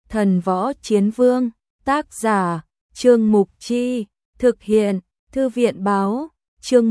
Thần Võ Chiến Vương, tác giả, Trương Mục Chi, thực hiện, Thư viện báo, chương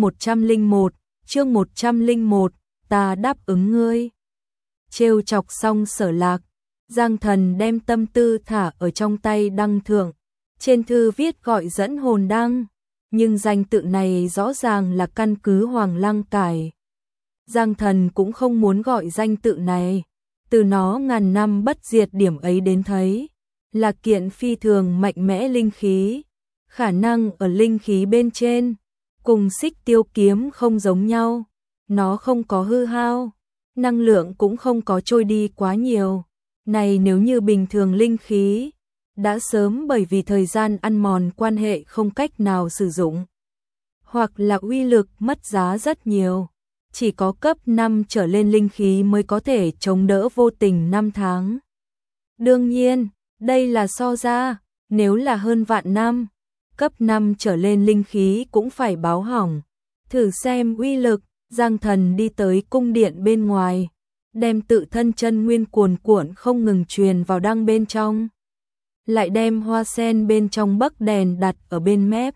101, ta đáp ứng ngươi. Trêu chọc xong Sở Lạc, Giang Thần đem tâm tư thả ở trong tay đăng thượng, trên thư viết gọi dẫn hồn đăng, nhưng danh tự này rõ ràng là căn cứ Hoàng Lăng cải. Giang Thần cũng không muốn gọi danh tự này, từ nó ngàn năm bất diệt điểm ấy đến thấy, là kiện phi thường mạnh mẽ linh khí, khả năng ở linh khí bên trên, cùng Xích Tiêu kiếm không giống nhau, nó không có hư hao, năng lượng cũng không có trôi đi quá nhiều. Này nếu như bình thường linh khí, đã sớm bởi vì thời gian ăn mòn quan hệ không cách nào sử dụng, hoặc là uy lực mất giá rất nhiều. Chỉ có cấp 5 trở lên linh khí mới có thể chống đỡ vô tình 5 tháng. Đương nhiên, đây là so ra, nếu là hơn vạn năm, cấp 5 trở lên linh khí cũng phải báo hỏng. Thử xem uy lực, Giang Thần đi tới cung điện bên ngoài, đem tự thân chân nguyên cuồn cuộn không ngừng truyền vào đăng bên trong. Lại đem hoa sen bên trong bấc đèn đặt ở bên mép.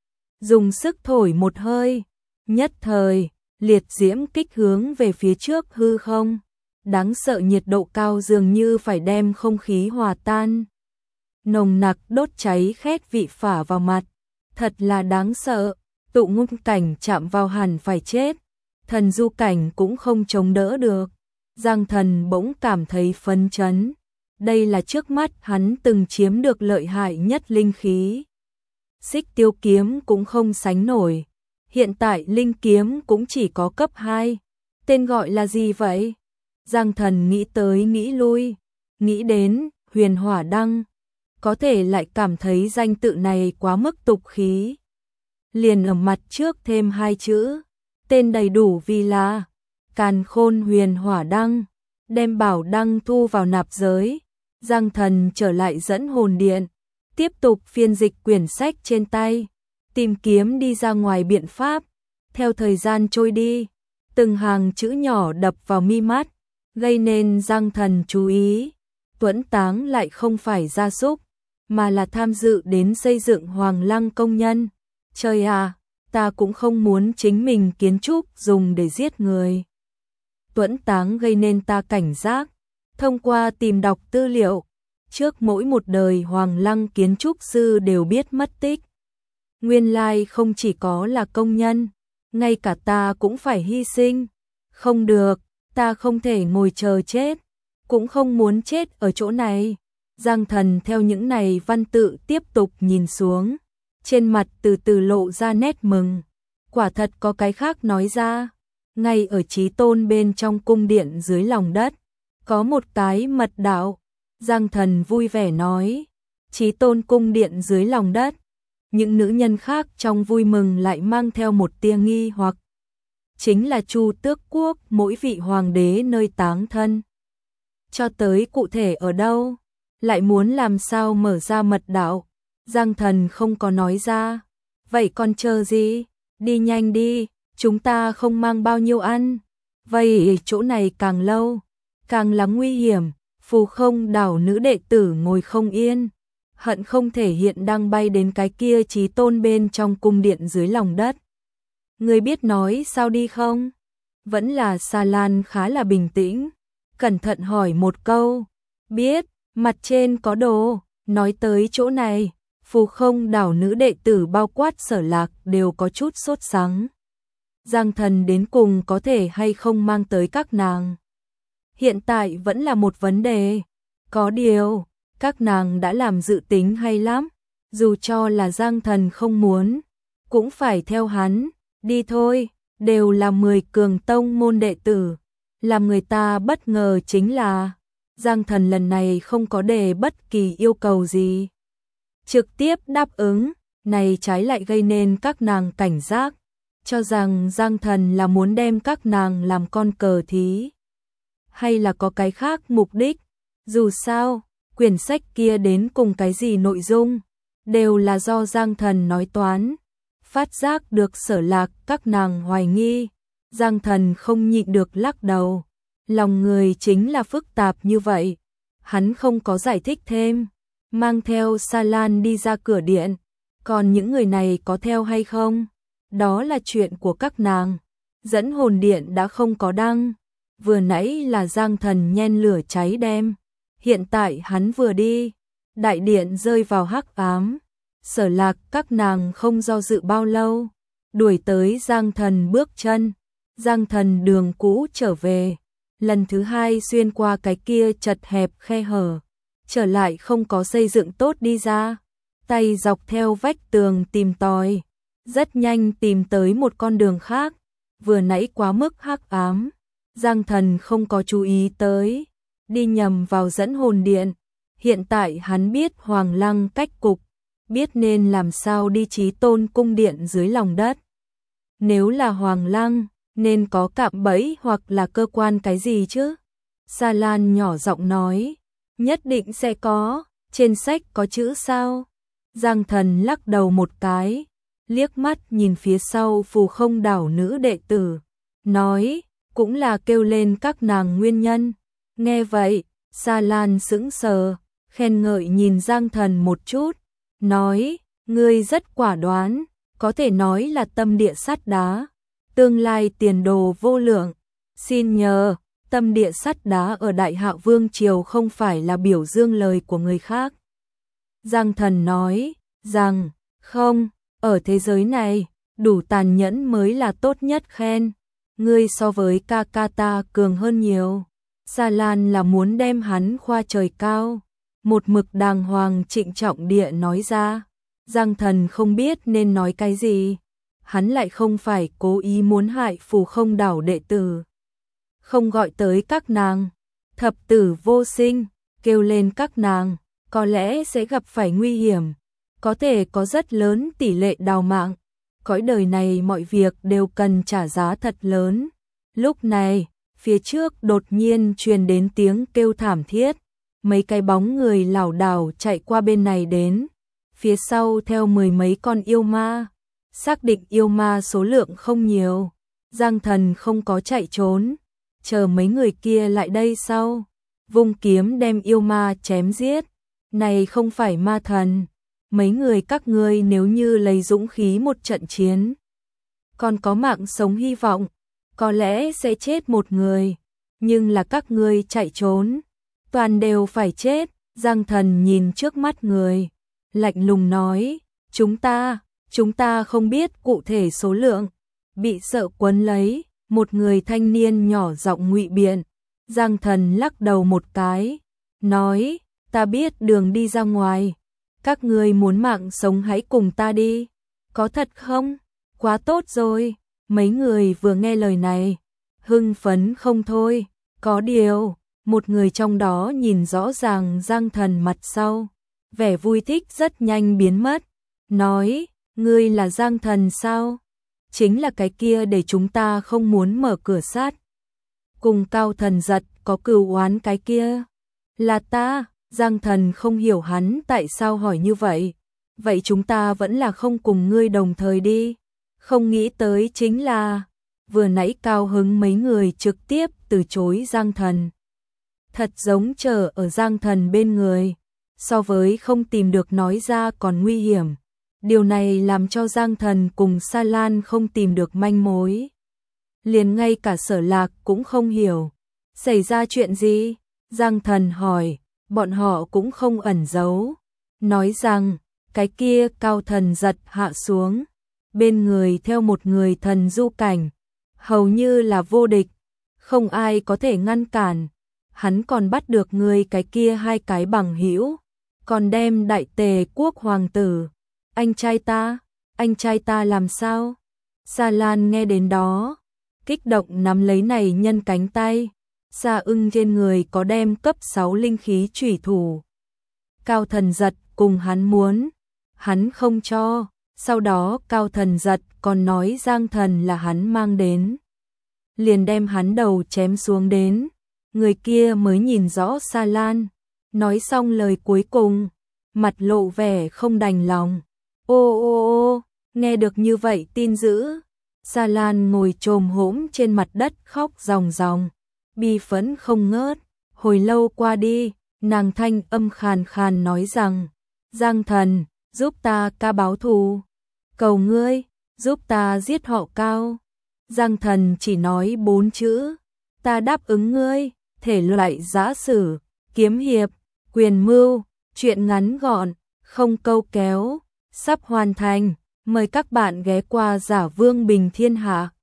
Dùng sức thổi một hơi, nhất thời, liệt diễm kích hướng về phía trước hư không. Đáng sợ nhiệt độ cao dường như phải đem không khí hòa tan. Nồng nặc đốt cháy khét vị phả vào mặt. Thật là đáng sợ, tụ ngôn cảnh chạm vào hẳn phải chết. Thần du cảnh cũng không chống đỡ được. Giang Thần bỗng cảm thấy phấn chấn. Đây là trước mắt hắn từng chiếm được lợi hại nhất linh khí. Xích Tiêu kiếm cũng không sánh nổi. Hiện tại linh kiếm cũng chỉ có cấp 2. Tên gọi là gì vậy? Giang Thần nghĩ tới nghĩ lui, nghĩ đến Huyền Hỏa Đăng, có thể lại cảm thấy danh tự này quá mức tục khí. Liền ở mặt trước thêm 2 chữ, tên đầy đủ vì là Càn Khôn Huyền Hỏa Đăng, đem bảo đăng thu vào nạp giới. Giang Thần trở lại dẫn hồn điện, tiếp tục phiên dịch quyển sách trên tay, tìm kiếm đi ra ngoài biện pháp. Theo thời gian trôi đi, từng hàng chữ nhỏ đập vào mi mắt, gây nên Giang Thần chú ý. Tuẫn Táng lại không phải gia súc, mà là tham dự đến xây dựng Hoàng Lăng công nhân. Trời à, ta cũng không muốn chính mình kiến trúc dùng để giết người. Tuẫn Táng gây nên ta cảnh giác, thông qua tìm đọc tư liệu, trước mỗi một đời Hoàng Lăng kiến trúc sư đều biết mất tích. Nguyên lai không chỉ có là công nhân, ngay cả ta cũng phải hy sinh. Không được, ta không thể ngồi chờ chết, cũng không muốn chết ở chỗ này. Giang Thần theo những này văn tự tiếp tục nhìn xuống, trên mặt từ từ lộ ra nét mừng. Quả thật có cái khác nói ra, ngay ở Chí Tôn bên trong cung điện dưới lòng đất, có một cái mật đạo. Giang Thần vui vẻ nói, Chí Tôn cung điện dưới lòng đất. Những nữ nhân khác trong vui mừng lại mang theo một tia nghi hoặc. Chính là Chu Tước Quốc mỗi vị hoàng đế nơi táng thân. Cho tới cụ thể ở đâu, lại muốn làm sao mở ra mật đạo. Giang Thần không có nói ra. Vậy còn chờ gì, đi nhanh đi, chúng ta không mang bao nhiêu ăn. Vậy chỗ này càng lâu, càng là nguy hiểm. Phù Không đảo nữ đệ tử ngồi không yên, hận không thể hiện đang bay đến cái kia Chí Tôn bên trong cung điện dưới lòng đất. Người biết nói sao đi không? Vẫn là Sa Lan khá là bình tĩnh, cẩn thận hỏi một câu. Biết, mặt trên có đồ. Nói tới chỗ này, Phù Không đảo nữ đệ tử bao quát Sở Lạc đều có chút sốt sắng. Giang Thần đến cùng có thể hay không mang tới các nàng? Hiện tại vẫn là một vấn đề. Có điều, các nàng đã làm dự tính hay lắm. Dù cho là Giang Thần không muốn, cũng phải theo hắn. Đi thôi, đều là 10 cường tông môn đệ tử. Làm người ta bất ngờ chính là Giang Thần lần này không có đề bất kỳ yêu cầu gì, trực tiếp đáp ứng. Này trái lại gây nên các nàng cảnh giác, cho rằng Giang Thần là muốn đem các nàng làm con cờ thí, hay là có cái khác mục đích. Dù sao, quyển sách kia đến cùng cái gì nội dung, đều là do Giang Thần nói toán. Phát giác được Sở Lạc các nàng hoài nghi, Giang Thần không nhịn được lắc đầu. Lòng người chính là phức tạp như vậy. Hắn không có giải thích thêm, mang theo Sa Lan đi ra cửa điện. Còn những người này có theo hay không? Đó là chuyện của các nàng. Dẫn hồn điện đã không có đăng. Vừa nãy là Giang Thần nhen lửa cháy đem. Hiện tại hắn vừa đi. Đại điện rơi vào hắc ám. Sở Lạc các nàng không do dự bao lâu. Đuổi tới Giang Thần bước chân. Giang Thần đường cũ trở về. Lần thứ hai xuyên qua cái kia chật hẹp khe hở. Trở lại không có xây dựng tốt đi ra. Tay dọc theo vách tường tìm tòi. Rất nhanh tìm tới một con đường khác. Vừa nãy quá mức hắc ám. Giang Thần không có chú ý tới. Đi nhầm vào dẫn hồn điện. Hiện tại hắn biết Hoàng Lăng cách cục. Biết nên làm sao đi Chí Tôn cung điện dưới lòng đất. Nếu là Hoàng Lăng, nên có cạm bẫy hoặc là cơ quan cái gì chứ? Sa Lan nhỏ giọng nói. Nhất định sẽ có. Trên sách có chữ sao? Giang Thần lắc đầu một cái. Liếc mắt nhìn phía sau Phù Không Đảo nữ đệ tử. Nói, cũng là kêu lên các nàng nguyên nhân. Nghe vậy, Sa Lan sững sờ, khen ngợi nhìn Giang Thần một chút. Nói, ngươi rất quả đoán, có thể nói là tâm địa sắt đá. Tương lai tiền đồ vô lượng. Xin nhờ, tâm địa sắt đá ở Đại Hạo Vương Triều không phải là biểu dương lời của người khác. Giang Thần nói, rằng, không, ở thế giới này, đủ tàn nhẫn mới là tốt nhất khen. Ngươi so với ca ca ta cường hơn nhiều. Sa Lan là muốn đem hắn khoa trời cao. Một mực đàng hoàng trịnh trọng địa nói ra. Giang Thần không biết nên nói cái gì. Hắn lại không phải cố ý muốn hại Phù Không Đảo đệ tử. Không gọi tới các nàng. Thập tử vô sinh, kêu lên các nàng, có lẽ sẽ gặp phải nguy hiểm. Có thể có rất lớn tỷ lệ đào mạng. Cõi đời này mọi việc đều cần trả giá thật lớn. Lúc này, phía trước đột nhiên truyền đến tiếng kêu thảm thiết. Mấy cái bóng người lảo đảo chạy qua bên này đến. Phía sau theo 10 mấy con yêu ma. Xác định yêu ma số lượng không nhiều. Giang Thần không có chạy trốn. Chờ mấy người kia lại đây sau. Vung kiếm đem yêu ma chém giết. Này không phải ma thần. Mấy người các ngươi nếu như lấy dũng khí một trận chiến. Còn có mạng sống hy vọng. Có lẽ sẽ chết một người. Nhưng là các ngươi chạy trốn. Toàn đều phải chết. Giang Thần nhìn trước mắt người. Lạnh lùng nói. Chúng ta không biết cụ thể số lượng. Bị sợ quấn lấy. Một người thanh niên nhỏ giọng ngụy biện. Giang Thần lắc đầu một cái. Nói. Ta biết đường đi ra ngoài. Các ngươi muốn mạng sống hãy cùng ta đi. Có thật không? Quá tốt rồi. Mấy người vừa nghe lời này. Hưng phấn không thôi. Có điều. Một người trong đó nhìn rõ ràng Giang Thần mặt sau. Vẻ vui thích rất nhanh biến mất. Nói. Ngươi là Giang Thần sao? Chính là cái kia để chúng ta không muốn mở cửa sát. Cùng Cao Thần Giật có cừu oán cái kia. Là ta. Giang Thần không hiểu hắn tại sao hỏi như vậy. Vậy chúng ta vẫn là không cùng ngươi đồng thời đi. Không nghĩ tới chính là vừa nãy cao hứng mấy người trực tiếp từ chối Giang Thần. Thật giống chờ ở Giang Thần bên người. So với không tìm được nói ra còn nguy hiểm. Điều này làm cho Giang Thần cùng Sa Lan không tìm được manh mối. Liền ngay cả Sở Lạc cũng không hiểu. Xảy ra chuyện gì? Giang Thần hỏi. Bọn họ cũng không ẩn giấu. Nói rằng, cái kia Cao Thần Giật hạ xuống. Bên người theo một người thần du cảnh. Hầu như là vô địch. Không ai có thể ngăn cản. Hắn còn bắt được người cái kia hai cái bằng hữu. Còn đem Đại Tề Quốc hoàng tử. Anh trai ta làm sao? Sa Lan nghe đến đó. Kích động nắm lấy này nhân cánh tay. Sa Ưng trên người có đem cấp 6 linh khí chủy thủ. Cao Thần Giật cùng hắn muốn. Hắn không cho. Sau đó Cao Thần Giật còn nói Giang Thần là hắn mang đến. Liền đem hắn đầu chém xuống đến. Người kia mới nhìn rõ Sa Lan. Nói xong lời cuối cùng. Mặt lộ vẻ không đành lòng. Ô, nghe được như vậy tin dữ. Sa Lan ngồi chồm hổm trên mặt đất khóc ròng ròng. Bi phẫn không ngớt. Hồi lâu qua đi, Nàng thanh âm khàn khàn nói rằng, Giang thần, giúp ta ca báo thù, cầu ngươi, giúp ta giết họ Cao. Giang thần chỉ nói 4 chữ, ta đáp ứng ngươi, thể loại giã sử, kiếm hiệp, quyền mưu, chuyện ngắn gọn, không câu kéo, sắp hoàn thành, mời các bạn ghé qua Giả Vương Bình Thiên Hạ.